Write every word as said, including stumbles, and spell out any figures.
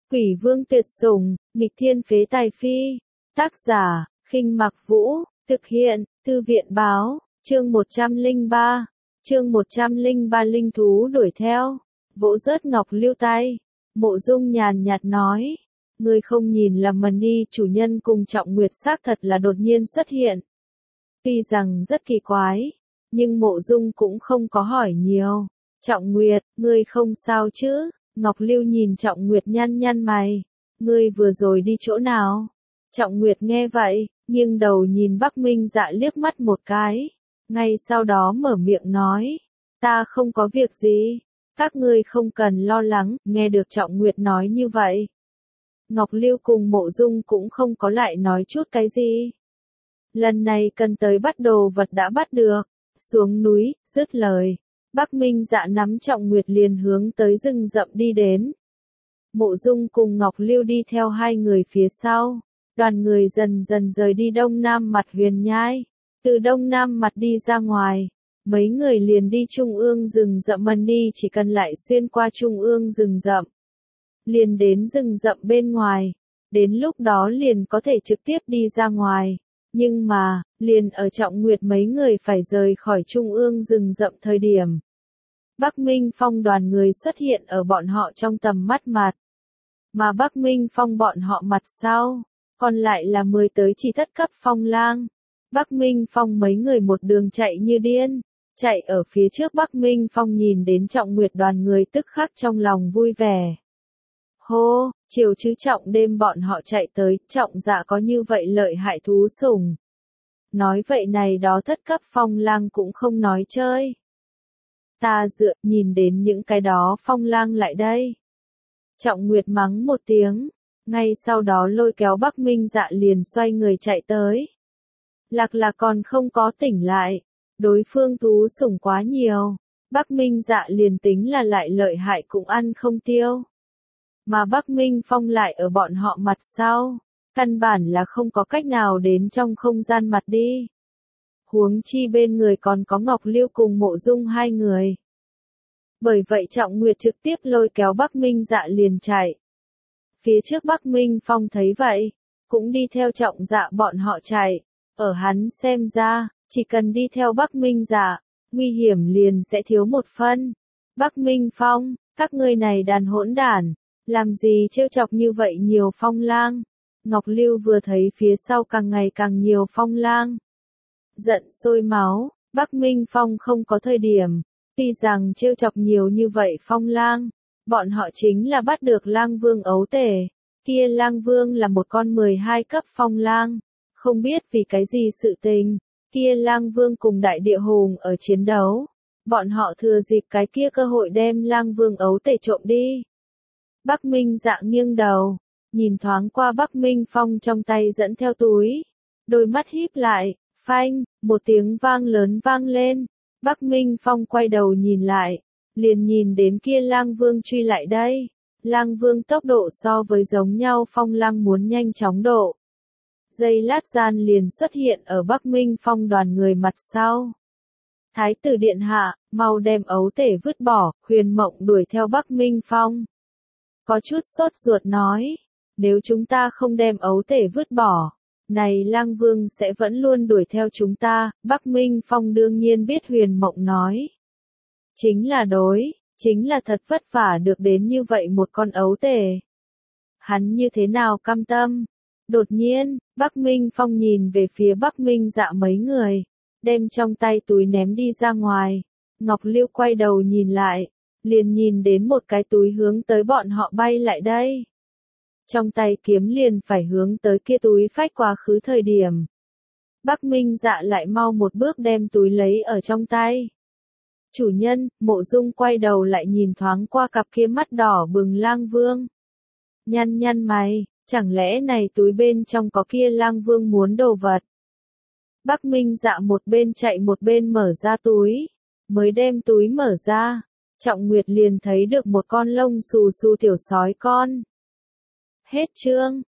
Quỷ vương tuyệt sủng, nghịch thiên phế tài phi. Tác giả, Khinh Mặc Vũ, thực hiện, Thư viện báo, chương một trăm lẻ ba. Chương một trăm lẻ ba linh thú đuổi theo, vỗ rớt Ngọc Lưu tay. Mộ Dung nhàn nhạt nói, ngươi không nhìn lầm Mần Ni chủ nhân cùng Trọng Nguyệt xác thật là đột nhiên xuất hiện. Tuy rằng rất kỳ quái, nhưng Mộ Dung cũng không có hỏi nhiều. Trọng Nguyệt, ngươi không sao chứ? Ngọc Lưu nhìn Trọng Nguyệt nhăn nhăn mày. Ngươi vừa rồi đi chỗ nào? Trọng Nguyệt nghe vậy, nghiêng đầu nhìn Bắc Minh Dạ liếc mắt một cái. Ngay sau đó mở miệng nói, ta không có việc gì. Các ngươi không cần lo lắng, nghe được Trọng Nguyệt nói như vậy. Ngọc Lưu cùng Mộ Dung cũng không có lại nói chút cái gì. Lần này cần tới bắt đồ vật đã bắt được, xuống núi, dứt lời. Bắc Minh Dạ nắm Trọng Nguyệt liền hướng tới rừng rậm đi đến. Mộ Dung cùng Ngọc Lưu đi theo hai người phía sau. Đoàn người dần dần rời đi đông nam mặt Huyền Nhai. Từ đông nam mặt đi ra ngoài, mấy người liền đi trung ương rừng rậm. Mần Ni chỉ cần lại xuyên qua trung ương rừng rậm, liền đến rừng rậm bên ngoài. Đến lúc đó liền có thể trực tiếp đi ra ngoài. Nhưng mà, liền ở Trọng Nguyệt mấy người phải rời khỏi trung ương rừng rậm thời điểm. Bắc Minh Phong đoàn người xuất hiện ở bọn họ trong tầm mắt mặt. Mà Bắc Minh Phong bọn họ mặt sau, còn lại là mười tới chỉ thất cấp phong lang. Bắc Minh Phong mấy người một đường chạy như điên. Chạy ở phía trước Bắc Minh Phong nhìn đến Trọng Nguyệt đoàn người tức khắc trong lòng vui vẻ. Hô, chiều chứ Trọng đêm bọn họ chạy tới, Trọng Dạ có như vậy lợi hại thú sủng. Nói vậy này đó thất cấp phong lang cũng không nói chơi. Ta dựa, nhìn đến những cái đó phong lang lại đây. Trọng Nguyệt mắng một tiếng, ngay sau đó lôi kéo Bắc Minh Dạ liền xoay người chạy tới. Lạc là còn không có tỉnh lại, đối phương thú sủng quá nhiều, Bắc Minh Dạ liền tính là lại lợi hại cũng ăn không tiêu. Mà Bắc Minh Phong lại ở bọn họ mặt sau, căn bản là không có cách nào đến trong không gian mặt đi. Huống chi bên người còn có Ngọc Lưu cùng Mộ Dung hai người. Bởi vậy Trọng Nguyệt trực tiếp lôi kéo Bắc Minh Dạ liền chạy. Phía trước Bắc Minh Phong thấy vậy, cũng đi theo Trọng Dạ bọn họ chạy. Ở hắn xem ra, chỉ cần đi theo Bắc Minh Dạ, nguy hiểm liền sẽ thiếu một phân. Bắc Minh Phong, các ngươi này đàn hỗn đản, làm gì trêu chọc như vậy nhiều phong lang. Ngọc Lưu vừa thấy phía sau càng ngày càng nhiều phong lang. Giận sôi máu, Bắc Minh Phong không có thời điểm. Tuy rằng trêu chọc nhiều như vậy phong lang, bọn họ chính là bắt được lang vương ấu tể. Kia lang vương là một con mười hai cấp phong lang. Không biết vì cái gì sự tình, kia lang vương cùng đại địa hùng ở chiến đấu. Bọn họ thừa dịp cái kia cơ hội đem lang vương ấu tể trộm đi. Bắc Minh Dạ nghiêng đầu, nhìn thoáng qua Bắc Minh Phong trong tay dẫn theo túi. Đôi mắt híp lại, phanh, một tiếng vang lớn vang lên. Bắc Minh Phong quay đầu nhìn lại, liền nhìn đến kia lang vương truy lại đây. Lang vương tốc độ so với giống nhau phong lang muốn nhanh chóng độ. Giây lát gian liền xuất hiện ở Bắc Minh Phong đoàn người mặt sau. Thái tử điện hạ, mau đem ấu tể vứt bỏ, Huyền Mộng đuổi theo Bắc Minh Phong. Có chút sốt ruột nói, nếu chúng ta không đem ấu tể vứt bỏ, này lang vương sẽ vẫn luôn đuổi theo chúng ta. Bắc Minh Phong đương nhiên biết Huyền Mộng nói. Chính là đối, chính là thật vất vả được đến như vậy một con ấu tể. Hắn như thế nào cam tâm? Đột nhiên, Bắc Minh Phong nhìn về phía Bắc Minh Dạ mấy người, đem trong tay túi ném đi ra ngoài. Ngọc Lưu quay đầu nhìn lại, liền nhìn đến một cái túi hướng tới bọn họ bay lại đây. Trong tay kiếm liền phải hướng tới kia túi phách quá khứ thời điểm. Bắc Minh Dạ lại mau một bước đem túi lấy ở trong tay. Chủ nhân, Mộ Dung quay đầu lại nhìn thoáng qua cặp kia mắt đỏ bừng lang vương. Nhăn nhăn mày. Chẳng lẽ này túi bên trong có kia lang vương muốn đồ vật? Bắc Minh Dạ một bên chạy một bên mở ra túi. Mới đem túi mở ra, Trọng Nguyệt liền thấy được một con lông xù xù tiểu sói con. Hết chương.